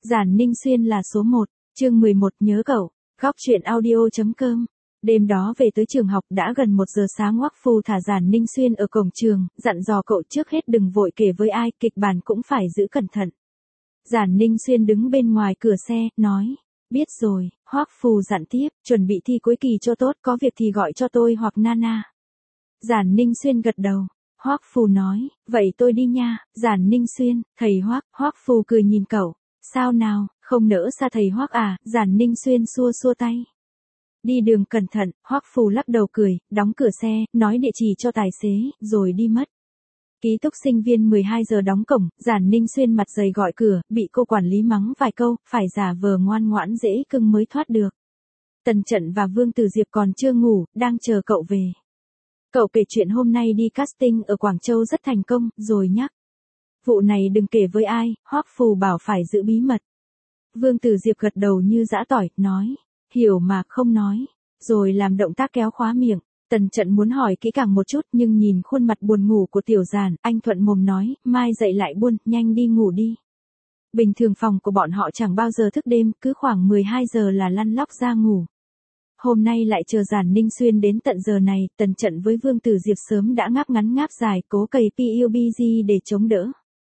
Giản Ninh Xuyên là số 1, chương 11 nhớ cậu, góc truyện audio.com. Đêm đó về tới trường học đã gần 1 giờ sáng, Hoắc Phù thả Giản Ninh Xuyên ở cổng trường, dặn dò cậu trước hết đừng vội kể với ai, kịch bản cũng phải giữ cẩn thận. Giản Ninh Xuyên đứng bên ngoài cửa xe, nói, biết rồi. Hoắc Phù dặn tiếp, chuẩn bị thi cuối kỳ cho tốt, có việc thì gọi cho tôi hoặc Nana. Giản Ninh Xuyên gật đầu. Hoắc Phù nói, vậy tôi đi nha. Giản Ninh Xuyên, thầy Hoắc. Hoắc Phù cười nhìn cậu, sao nào, không nỡ xa thầy Hoắc à? Giản Ninh Xuyên xua xua tay. Đi đường cẩn thận. Hoắc Phù lắc đầu cười, đóng cửa xe, nói địa chỉ cho tài xế, rồi đi mất. Ký túc sinh viên 12 giờ đóng cổng, Giản Ninh Xuyên mặt dày gọi cửa, bị cô quản lý mắng vài câu, phải giả vờ ngoan ngoãn dễ cưng mới thoát được. Tần Trận và Vương Tử Diệp còn chưa ngủ, đang chờ cậu về. Cậu kể chuyện hôm nay đi casting ở Quảng Châu rất thành công, rồi nhắc. Vụ này đừng kể với ai, Hoắc Phù bảo phải giữ bí mật. Vương Tử Diệp gật đầu như giã tỏi, nói, hiểu mà không nói, rồi làm động tác kéo khóa miệng. Tần Trận muốn hỏi kỹ càng một chút nhưng nhìn khuôn mặt buồn ngủ của Tiểu Giản, anh thuận mồm nói, mai dậy lại buôn, nhanh đi ngủ đi. Bình thường phòng của bọn họ chẳng bao giờ thức đêm, cứ khoảng 12 giờ là lăn lóc ra ngủ. Hôm nay lại chờ Giản Ninh Xuyên đến tận giờ này, Tần Trận với Vương Tử Diệp sớm đã ngáp ngắn ngáp dài, cố cày PUBG để chống đỡ.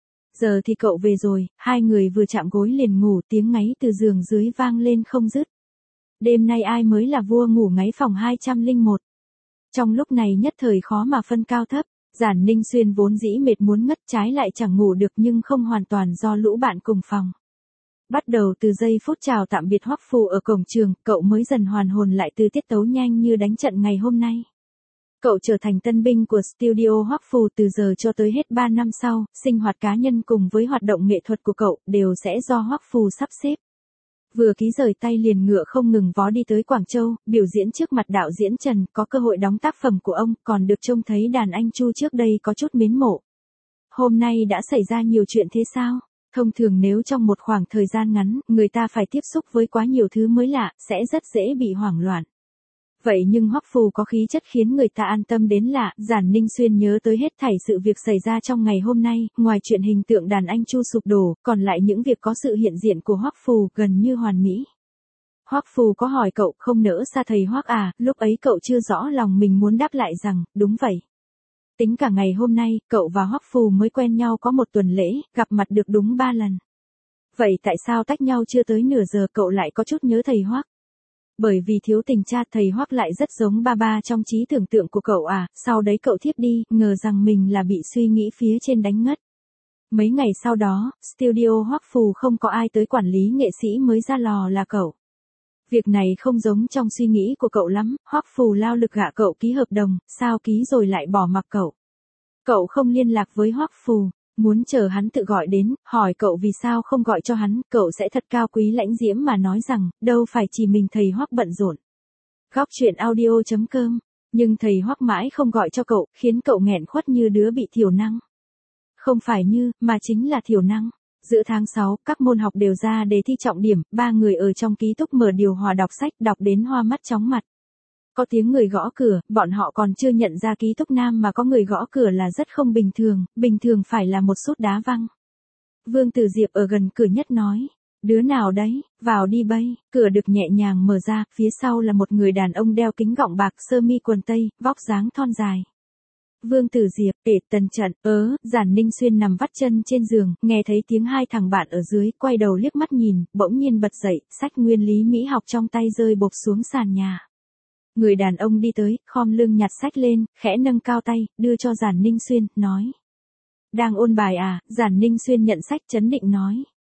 Giờ thì cậu về rồi, hai người vừa chạm gối liền ngủ, tiếng ngáy từ giường dưới vang lên không dứt. Đêm nay ai mới là vua ngủ ngáy phòng 201. Trong lúc này nhất thời khó mà phân cao thấp, Giản Ninh Xuyên vốn dĩ mệt muốn ngất, trái lại chẳng ngủ được nhưng không hoàn toàn do lũ bạn cùng phòng. Bắt đầu từ giây phút chào tạm biệt Hoắc Phù ở cổng trường, cậu mới dần hoàn hồn lại từ tiết tấu nhanh như đánh trận ngày hôm nay. Cậu trở thành tân binh của studio Hoắc Phù từ giờ cho tới hết 3 năm sau, sinh hoạt cá nhân cùng với hoạt động nghệ thuật của cậu đều sẽ do Hoắc Phù sắp xếp. Vừa ký rời tay liền ngựa không ngừng vó đi tới Quảng Châu, biểu diễn trước mặt đạo diễn Trần, có cơ hội đóng tác phẩm của ông, còn được trông thấy đàn anh Chu trước đây có chút mến mộ. Hôm nay đã xảy ra nhiều chuyện thế sao? Thông thường nếu trong một khoảng thời gian ngắn, người ta phải tiếp xúc với quá nhiều thứ mới lạ, sẽ rất dễ bị hoảng loạn. Vậy nhưng Hoắc Phù có khí chất khiến người ta an tâm đến lạ. Giản Ninh Xuyên nhớ tới hết thảy sự việc xảy ra trong ngày hôm nay, ngoài chuyện hình tượng đàn anh Chu sụp đổ, còn lại những việc có sự hiện diện của Hoắc Phù gần như hoàn mỹ. Hoắc Phù có hỏi cậu không nỡ xa thầy Hoắc à, lúc ấy cậu chưa rõ lòng mình muốn đáp lại rằng, đúng vậy. Tính cả ngày hôm nay, cậu và Hoắc Phù mới quen nhau có 1 tuần lễ, gặp mặt được đúng 3 lần. Vậy tại sao tách nhau chưa tới nửa giờ cậu lại có chút nhớ thầy Hoắc? Bởi vì thiếu tình cha, thầy Hoắc lại rất giống ba ba trong trí tưởng tượng của cậu à, sau đấy cậu thiếp đi, ngờ rằng mình là bị suy nghĩ phía trên đánh ngất. Mấy ngày sau đó, studio Hoắc Phù không có ai tới quản lý nghệ sĩ mới ra lò là cậu. Việc này không giống trong suy nghĩ của cậu lắm, Hoắc Phù lao lực gạ cậu ký hợp đồng, sao ký rồi lại bỏ mặc cậu. Cậu không liên lạc với Hoắc Phù, muốn chờ hắn tự gọi đến, hỏi cậu vì sao không gọi cho hắn, cậu sẽ thật cao quý lãnh diễm mà nói rằng, đâu phải chỉ mình thầy Hoắc bận rộn. Góc truyện audio.com, nhưng thầy Hoắc mãi không gọi cho cậu, khiến cậu nghẹn khuất như đứa bị thiểu năng. Không phải như, mà chính là thiểu năng. Giữa tháng 6, các môn học đều ra đề thi trọng điểm, 3 người ở trong ký túc mở điều hòa đọc sách, đọc đến hoa mắt chóng mặt. Có tiếng người gõ cửa, bọn họ còn chưa nhận ra ký túc nam mà có người gõ cửa là rất không bình thường phải là một sút đá văng. Vương Tử Diệp ở gần cửa nhất nói, đứa nào đấy, vào đi bây, cửa được nhẹ nhàng mở ra, phía sau là một người đàn ông đeo kính gọng bạc, sơ mi quần tây, vóc dáng thon dài. Vương Tử Diệp, Tần Trận, Giản Ninh Xuyên nằm vắt chân trên giường, nghe thấy tiếng hai thằng bạn ở dưới, quay đầu liếc mắt nhìn, bỗng nhiên bật dậy, sách nguyên lý Mỹ học trong tay rơi bộp xuống sàn nhà. Người đàn ông đi tới, khom lưng nhặt sách lên, khẽ nâng cao tay, đưa cho Giản Ninh Xuyên, nói. Đang ôn bài à? Giản Ninh Xuyên nhận sách trấn định nói.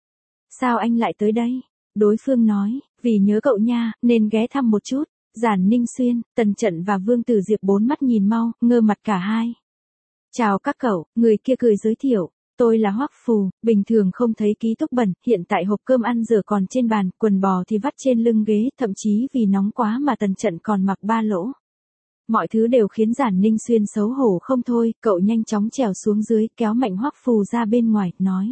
Sao anh lại tới đây? Đối phương nói, vì nhớ cậu nha, nên ghé thăm một chút. Giản Ninh Xuyên, Tần Trận và Vương Tử Diệp bốn mắt nhìn mau, ngơ mặt cả hai. Chào các cậu, người kia cười giới thiệu. Tôi là Hoắc Phù, bình thường không thấy ký túc bẩn, hiện tại hộp cơm ăn dở còn trên bàn, quần bò thì vắt trên lưng ghế, thậm chí vì nóng quá mà Tần Trận còn mặc 3 lỗ. Mọi thứ đều khiến Giản Ninh Xuyên xấu hổ không thôi, cậu nhanh chóng trèo xuống dưới, kéo mạnh Hoắc Phù ra bên ngoài, nói.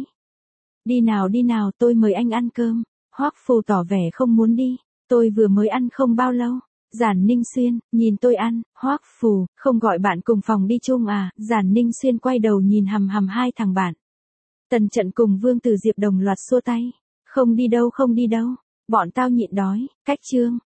Đi nào, tôi mời anh ăn cơm. Hoắc Phù tỏ vẻ không muốn đi, tôi vừa mới ăn không bao lâu. Giản Ninh Xuyên, nhìn tôi ăn. Hoắc Phù, không gọi bạn cùng phòng đi chung à? Giản Ninh Xuyên quay đầu nhìn hằm hằm hai thằng bạn. Tần Trận cùng Vương Tử Diệp đồng loạt xua tay. Không đi đâu, bọn tao nhịn đói, cách chương.